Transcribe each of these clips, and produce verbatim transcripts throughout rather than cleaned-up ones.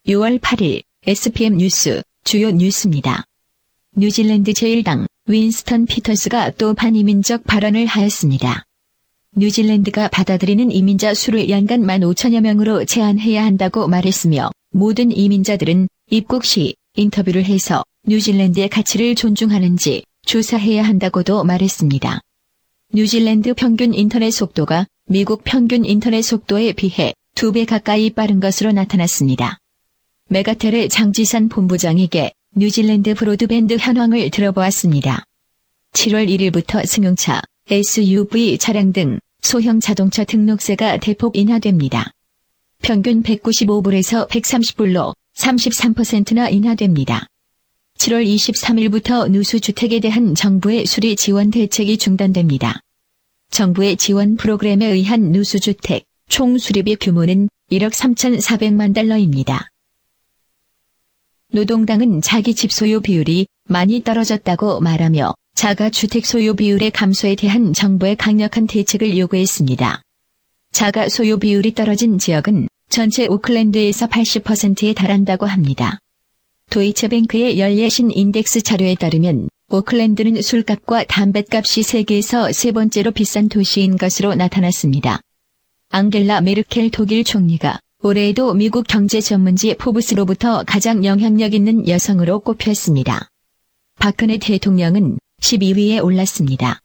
유월 팔일 에스피엠 뉴스 주요 뉴스입니다. 뉴질랜드 제일당 윈스턴 피터스가 또 반이민적 발언을 하였습니다. 뉴질랜드가 받아들이는 이민자 수를 연간 만 오천여 명으로 제한해야 한다고 말했으며 모든 이민자들은 입국 시 인터뷰를 해서 뉴질랜드의 가치를 존중하는지 조사해야 한다고도 말했습니다. 뉴질랜드 평균 인터넷 속도가 미국 평균 인터넷 속도에 비해 두 배 가까이 빠른 것으로 나타났습니다. 메가텔의 장지산 본부장에게 뉴질랜드 브로드밴드 현황을 들어보았습니다. 칠월 일일부터 승용차, 에스유브이 차량 등 소형 자동차 등록세가 대폭 인하됩니다. 평균 백구십오 불에서 백삼십 불로 삼십삼 퍼센트나 인하됩니다. 칠월 이십삼일부터 누수주택에 대한 정부의 수리 지원 대책이 중단됩니다. 정부의 지원 프로그램에 의한 누수주택 총 수리비 규모는 일억 삼천사백만 달러입니다. 노동당은 자기 집 소유 비율이 많이 떨어졌다고 말하며 자가주택 소유 비율의 감소에 대한 정부의 강력한 대책을 요구했습니다. 자가 소유 비율이 떨어진 지역은 전체 오클랜드에서 팔십 퍼센트에 달한다고 합니다. 도이체뱅크의 열예신 인덱스 자료에 따르면 오클랜드는 술값과 담뱃값이 세계에서 세 번째로 비싼 도시인 것으로 나타났습니다. 앙겔라 메르켈 독일 총리가 올해에도 미국 경제 전문지 포브스로부터 가장 영향력 있는 여성으로 꼽혔습니다. 박근혜 대통령은 십이위에 올랐습니다.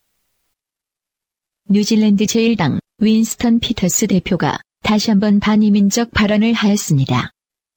뉴질랜드 제일당 윈스턴 피터스 대표가 다시 한번 반이민적 발언을 하였습니다.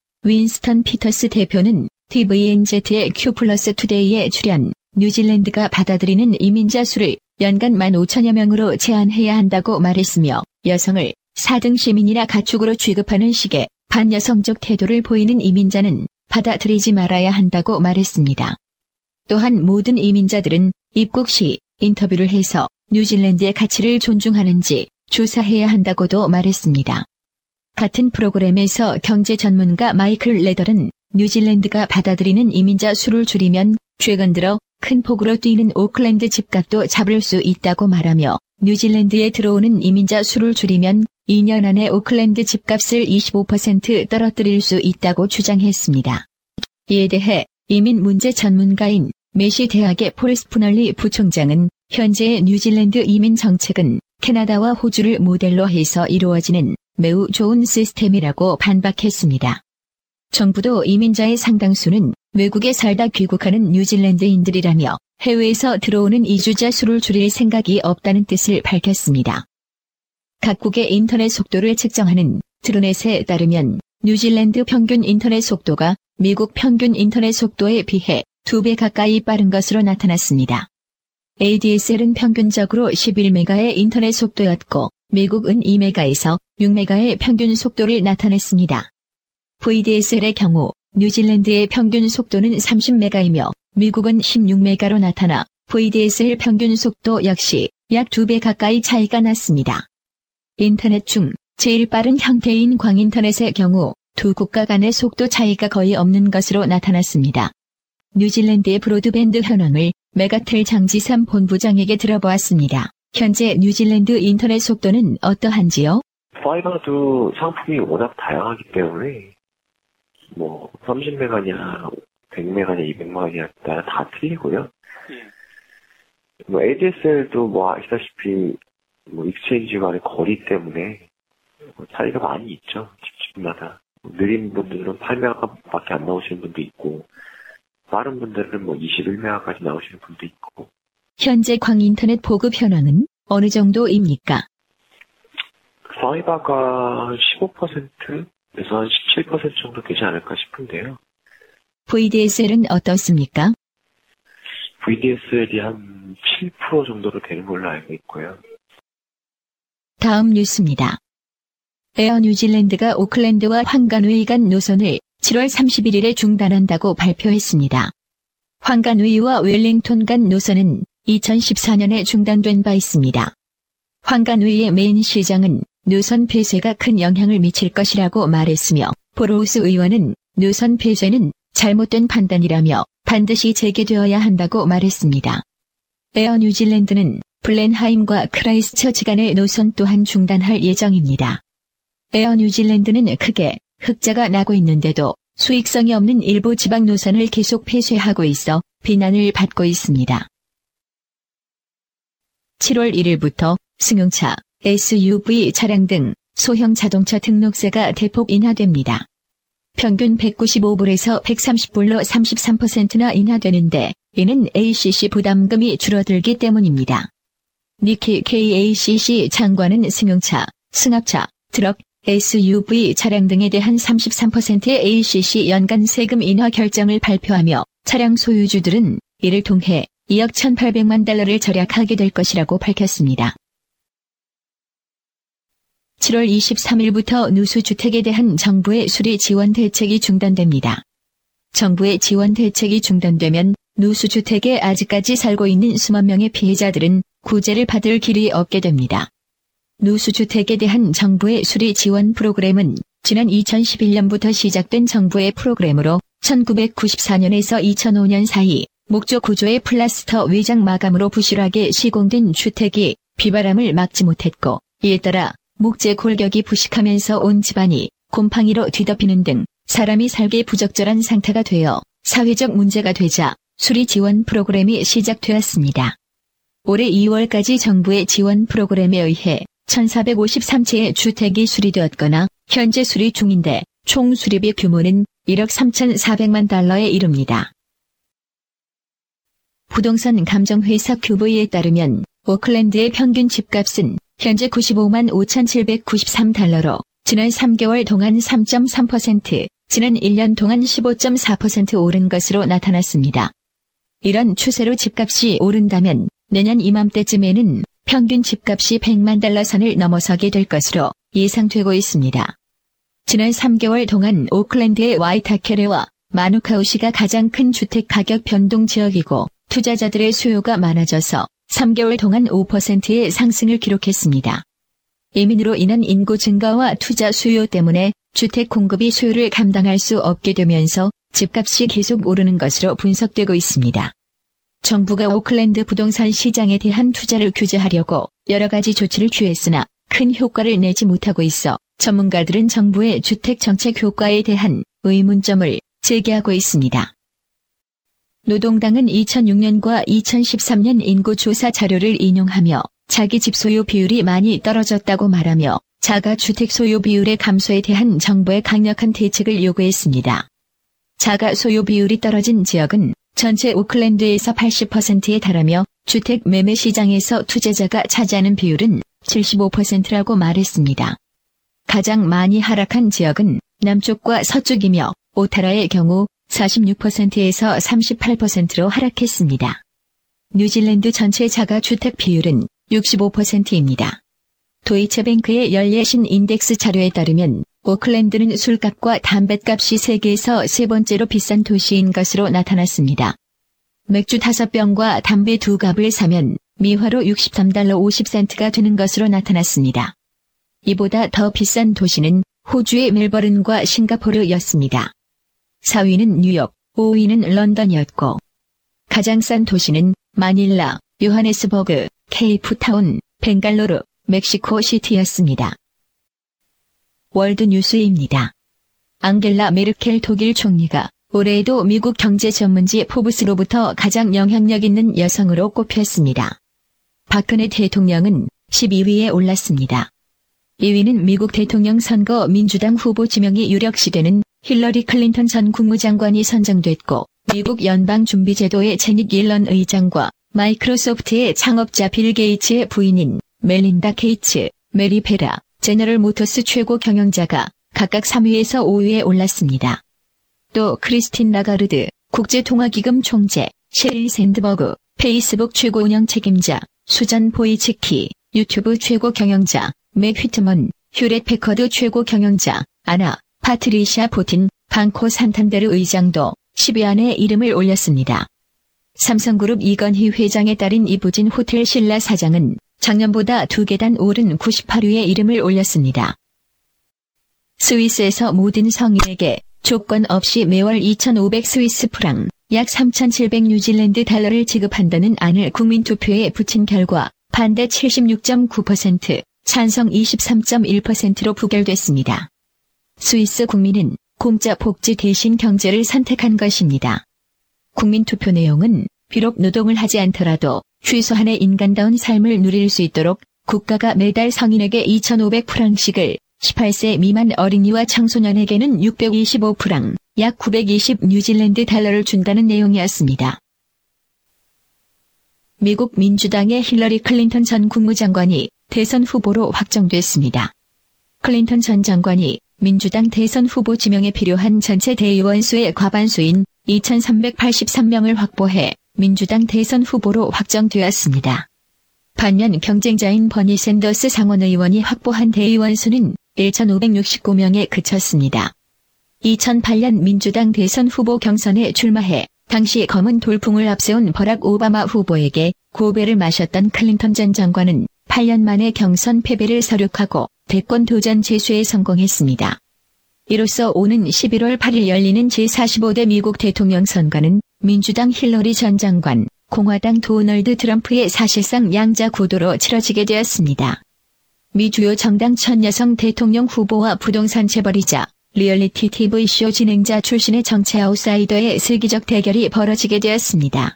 윈스턴 피터스 대표는 티비엔제트의 Q 플러스 투데이에 출연, 뉴질랜드가 받아들이는 이민자 수를 연간 만 오천여 명으로 제한해야 한다고 말했으며 여성을 사등 시민이나 가축으로 취급하는 식의 반여성적 태도를 보이는 이민자는 받아들이지 말아야 한다고 말했습니다. 또한 모든 이민자들은 입국 시 인터뷰를 해서 뉴질랜드의 가치를 존중하는지 조사해야 한다고도 말했습니다. 같은 프로그램에서 경제 전문가 마이클 레덜은 뉴질랜드가 받아들이는 이민자 수를 줄이면 최근 들어 큰 폭으로 뛰는 오클랜드 집값도 잡을 수 있다고 말하며 뉴질랜드에 들어오는 이민자 수를 줄이면 이 년 안에 오클랜드 집값을 이십오 퍼센트 떨어뜨릴 수 있다고 주장했습니다. 이에 대해 이민 문제 전문가인 메시 대학의 폴 스푸널리 부총장은 현재의 뉴질랜드 이민 정책은 캐나다와 호주를 모델로 해서 이루어지는 매우 좋은 시스템이라고 반박했습니다. 정부도 이민자의 상당수는 외국에 살다 귀국하는 뉴질랜드인들이라며 해외에서 들어오는 이주자 수를 줄일 생각이 없다는 뜻을 밝혔습니다. 각국의 인터넷 속도를 측정하는 트루넷에 따르면 뉴질랜드 평균 인터넷 속도가 미국 평균 인터넷 속도에 비해 두 배 가까이 빠른 것으로 나타났습니다. 에이디에스엘은 평균적으로 십일 메가의 인터넷 속도였고 미국은 이 메가에서 육 메가의 평균 속도를 나타냈습니다. 브이디에스엘의 경우 뉴질랜드의 평균 속도는 삼십 메가이며 미국은 십육 메가로 나타나 브이디에스엘 평균 속도 역시 약 두 배 가까이 차이가 났습니다. 인터넷 중 제일 빠른 형태인 광인터넷의 경우 두 국가 간의 속도 차이가 거의 없는 것으로 나타났습니다. 뉴질랜드의 브로드밴드 현황을 메가텔 장지산 본부장에게 들어보았습니다. 현재 뉴질랜드 인터넷 속도는 어떠한지요? 파이버도 상품이 워낙 다양하기 때문에 뭐 삼십 메가냐 백 메가냐 이백 메가냐에 따라 다 틀리고요. 예. 뭐 에이디에스엘도 뭐 아시다시피 뭐 익스체인지 간의 거리 때문에 뭐 차이가 많이 있죠. 집집마다. 느린 분들은 팔 메가밖에 안 나오시는 분도 있고 빠른 분들은 뭐 이십일 메가까지 나오시는 분도 있고. 현재 광인터넷 보급 현황은 어느 정도입니까? 파이버가 십오 퍼센트에서 한 십칠 퍼센트 정도 되지 않을까 싶은데요. 브이디에스엘은 어떻습니까? 브이디에스엘이 한 칠 퍼센트 정도로 되는 걸로 알고 있고요. 다음 뉴스입니다. 에어 뉴질랜드가 오클랜드와 황가누이 간 노선을 칠월 삼십일일에 중단한다고 발표했습니다. 황가누이와 웰링턴 간 노선은 이천십사년에 중단된 바 있습니다. 황가누이의 메인 시장은 노선 폐쇄가 큰 영향을 미칠 것이라고 말했으며 보로우스 의원은 노선 폐쇄는 잘못된 판단이라며 반드시 재개되어야 한다고 말했습니다. 에어 뉴질랜드는 블렌하임과 크라이스처치 간의 노선 또한 중단할 예정입니다. 에어 뉴질랜드는 크게 흑자가 나고 있는데도 수익성이 없는 일부 지방 노선을 계속 폐쇄하고 있어 비난을 받고 있습니다. 칠월 일일부터 승용차, 에스유브이 차량 등 소형 자동차 등록세가 대폭 인하됩니다. 평균 백구십오 불에서 백삼십 불로 삼십삼 퍼센트나 인하되는데 이는 에이씨씨 부담금이 줄어들기 때문입니다. 니키 케이에이씨씨 장관은 승용차, 승합차, 트럭, 에스유브이 차량 등에 대한 삼십삼 퍼센트의 에이씨씨 연간 세금 인하 결정을 발표하며 차량 소유주들은 이를 통해 이억 천팔백만 달러를 절약하게 될 것이라고 밝혔습니다. 칠월 이십삼일부터 누수주택에 대한 정부의 수리 지원 대책이 중단됩니다. 정부의 지원 대책이 중단되면 누수주택에 아직까지 살고 있는 수만 명의 피해자들은 구제를 받을 길이 없게 됩니다. 누수주택에 대한 정부의 수리 지원 프로그램은 지난 이천십일년부터 시작된 정부의 프로그램으로 천구백구십사년에서 이천오년 사이 목조 구조의 플라스터 외장 마감으로 부실하게 시공된 주택이 비바람을 막지 못했고, 이에 따라 목재 골격이 부식하면서 온 집안이 곰팡이로 뒤덮이는 등 사람이 살기 부적절한 상태가 되어 사회적 문제가 되자 수리 지원 프로그램이 시작되었습니다. 올해 이월까지 정부의 지원 프로그램에 의해 천사백오십삼 채의 주택이 수리되었거나 현재 수리 중인데 총 수리비 규모는 일억 삼천사백만 달러에 이릅니다. 부동산 감정회사 큐브이에 따르면 오클랜드의 평균 집값은 현재 구십오만 오천칠백구십삼 달러로 지난 삼 개월 동안 삼 점 삼 퍼센트, 지난 일 년 동안 십오 점 사 퍼센트 오른 것으로 나타났습니다. 이런 추세로 집값이 오른다면 내년 이맘때쯤에는 평균 집값이 백만 달러 선을 넘어서게 될 것으로 예상되고 있습니다. 지난 삼 개월 동안 오클랜드의 와이타케레와 마누카우시가 가장 큰 주택 가격 변동 지역이고 투자자들의 수요가 많아져서 삼 개월 동안 오 퍼센트의 상승을 기록했습니다. 이민으로 인한 인구 증가와 투자 수요 때문에 주택 공급이 수요를 감당할 수 없게 되면서 집값이 계속 오르는 것으로 분석되고 있습니다. 정부가 오클랜드 부동산 시장에 대한 투자를 규제하려고 여러 가지 조치를 취했으나 큰 효과를 내지 못하고 있어 전문가들은 정부의 주택 정책 효과에 대한 의문점을 제기하고 있습니다. 노동당은 이천육년과 이천십삼년 인구조사 자료를 인용하며 자기 집 소유 비율이 많이 떨어졌다고 말하며 자가주택 소유 비율의 감소에 대한 정부의 강력한 대책을 요구했습니다. 자가 소유 비율이 떨어진 지역은 전체 오클랜드에서 팔십 퍼센트에 달하며 주택 매매 시장에서 투자자가 차지하는 비율은 칠십오 퍼센트라고 말했습니다. 가장 많이 하락한 지역은 남쪽과 서쪽이며 오타라의 경우 사십육 퍼센트에서 삼십팔 퍼센트로 하락했습니다. 뉴질랜드 전체 자가주택 비율은 육십오 퍼센트입니다. 도이체뱅크의 열예신 인덱스 자료에 따르면 오클랜드는 술값과 담뱃값이 세계에서 세 번째로 비싼 도시인 것으로 나타났습니다. 맥주 다섯 병과 담배 두 갑을 사면 미화로 육십삼 달러 오십 센트가 되는 것으로 나타났습니다. 이보다 더 비싼 도시는 호주의 멜버른과 싱가포르였습니다. 사 위는 뉴욕, 오 위는 런던이었고 가장 싼 도시는 마닐라, 요하네스버그, 케이프타운, 벵갈로르, 멕시코시티였습니다. 월드뉴스입니다. 앙겔라 메르켈 독일 총리가 올해에도 미국 경제 전문지 포브스로부터 가장 영향력 있는 여성으로 꼽혔습니다. 박근혜 대통령은 십이 위에 올랐습니다. 이 위는 미국 대통령 선거 민주당 후보 지명이 유력시되는 힐러리 클린턴 전 국무장관이 선정됐고 미국 연방준비제도의 제닛 옐런 의장과 마이크로소프트의 창업자 빌 게이츠의 부인인 멜린다 게이츠, 메리 베라, 제너럴 모터스 최고 경영자가 각각 삼 위에서 오 위에 올랐습니다. 또 크리스틴 라가르드, 국제통화기금 총재, 셰릴 샌드버그, 페이스북 최고 운영 책임자, 수잔 보이츠키, 유튜브 최고 경영자, 맥 휘트먼, 휴렛 패커드 최고 경영자, 아나, 파트리샤 포틴, 방코 산탄데르 의장도 십 위 안에 이름을 올렸습니다. 삼성그룹 이건희 회장의 딸인 이부진 호텔 신라 사장은 작년보다 두 계단 오른 구십팔 위에 이름을 올렸습니다. 스위스에서 모든 성인에게 조건 없이 매월 이천오백 스위스 프랑, 약 삼천칠백 뉴질랜드 달러를 지급한다는 안을 국민투표에 붙인 결과 반대 칠십육 점 구 퍼센트, 찬성 이십삼 점 일 퍼센트로 부결됐습니다. 스위스 국민은 공짜 복지 대신 경제를 선택한 것입니다. 국민투표 내용은 비록 노동을 하지 않더라도 최소한의 인간다운 삶을 누릴 수 있도록 국가가 매달 성인에게 이천오백 프랑씩을, 십팔 세 미만 어린이와 청소년에게는 육백이십오 프랑, 약 구백이십 뉴질랜드 달러를 준다는 내용이었습니다. 미국 민주당의 힐러리 클린턴 전 국무장관이 대선 후보로 확정됐습니다. 클린턴 전 장관이 민주당 대선 후보 지명에 필요한 전체 대의원 수의 과반수인 이천삼백팔십삼 명을 확보해 민주당 대선 후보로 확정되었습니다. 반면 경쟁자인 버니 샌더스 상원의원이 확보한 대의원 수는 천오백육십구 명에 그쳤습니다. 이천팔 년 민주당 대선 후보 경선에 출마해 당시 검은 돌풍을 앞세운 버락 오바마 후보에게 고배를 마셨던 클린턴 전 장관은 팔 년 만에 경선 패배를 서력하고 대권 도전 재수에 성공했습니다. 이로써 오는 십일월 팔일 열리는 제사십오 대 미국 대통령 선거는 민주당 힐러리 전 장관, 공화당 도널드 트럼프의 사실상 양자 구도로 치러지게 되었습니다. 미 주요 정당 첫 여성 대통령 후보와 부동산 재벌이자 리얼리티 티비쇼 진행자 출신의 정치 아웃사이더의 세기적 대결이 벌어지게 되었습니다.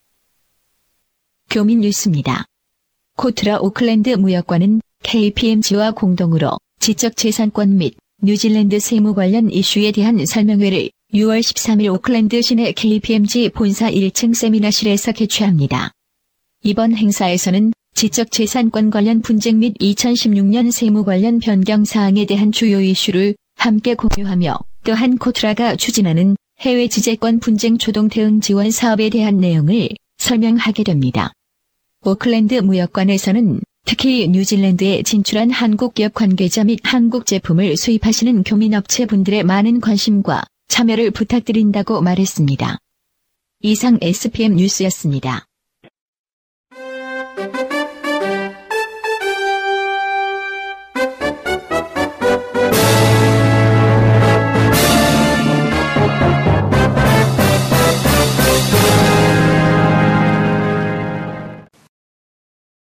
교민 뉴스입니다. 코트라 오클랜드 무역관은 케이피엠지와 공동으로 지적재산권 및 뉴질랜드 세무 관련 이슈에 대한 설명회를 유월 십삼일 오클랜드 시내 케이피엠지 본사 일 층 세미나실에서 개최합니다. 이번 행사에서는 지적재산권 관련 분쟁 및 이천십육 년 세무 관련 변경 사항에 대한 주요 이슈를 함께 공유하며 또한 코트라가 추진하는 해외 지재권 분쟁 초동 대응 지원 사업에 대한 내용을 설명하게 됩니다. 오클랜드 무역관에서는 특히 뉴질랜드에 진출한 한국 기업 관계자 및 한국 제품을 수입하시는 교민업체 분들의 많은 관심과 참여를 부탁드린다고 말했습니다. 이상 에스피엠 뉴스였습니다.